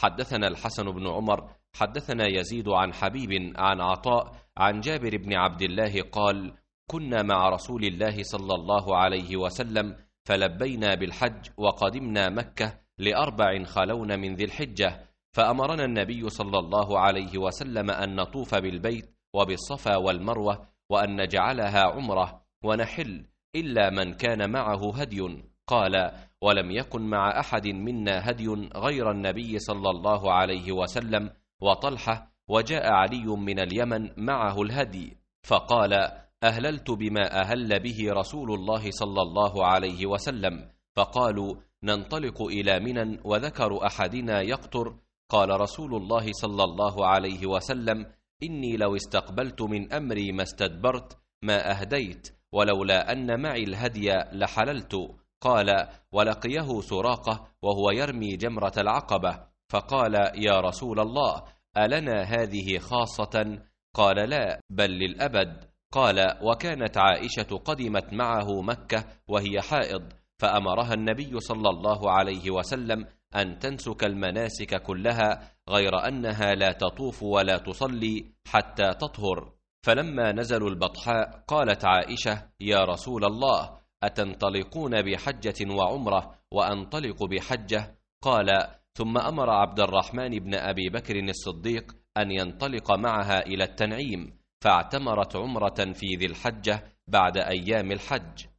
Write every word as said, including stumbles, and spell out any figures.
حدثنا الحسن بن عمر حدثنا يزيد عن حبيب عن عطاء عن جابر بن عبد الله قال: كنا مع رسول الله صلى الله عليه وسلم فلبينا بالحج وقدمنا مكة لأربع خلون من ذي الحجة، فأمرنا النبي صلى الله عليه وسلم أن نطوف بالبيت وبالصفا والمروة وأن نجعلها عمرة ونحل إلا من كان معه هدي. قال: ولم يكن مع أحد منا هدي غير النبي صلى الله عليه وسلم وطلحة، وجاء علي من اليمن معه الهدي، فقال: أهللت بما أهل به رسول الله صلى الله عليه وسلم. فقالوا: ننطلق إلى منى، وذكر أحدنا يقطر. قال رسول الله صلى الله عليه وسلم: إني لو استقبلت من أمري ما استدبرت ما أهديت، ولولا أن معي الهدي لحللت. قال: ولقيه سراقة وهو يرمي جمرة العقبة، فقال: يا رسول الله، ألنا هذه خاصة؟ قال: لا، بل للأبد. قال: وكانت عائشة قدمت معه مكة وهي حائض، فأمرها النبي صلى الله عليه وسلم أن تنسك المناسك كلها، غير أنها لا تطوف ولا تصلي حتى تطهر. فلما نزلوا البطحاء قالت عائشة: يا رسول الله، أتنطلقون بحجة وعمرة وأنطلق بحجة؟ قال: ثم أمر عبد الرحمن بن أبي بكر الصديق أن ينطلق معها إلى التنعيم، فاعتمرت عمرة في ذي الحجة بعد أيام الحج.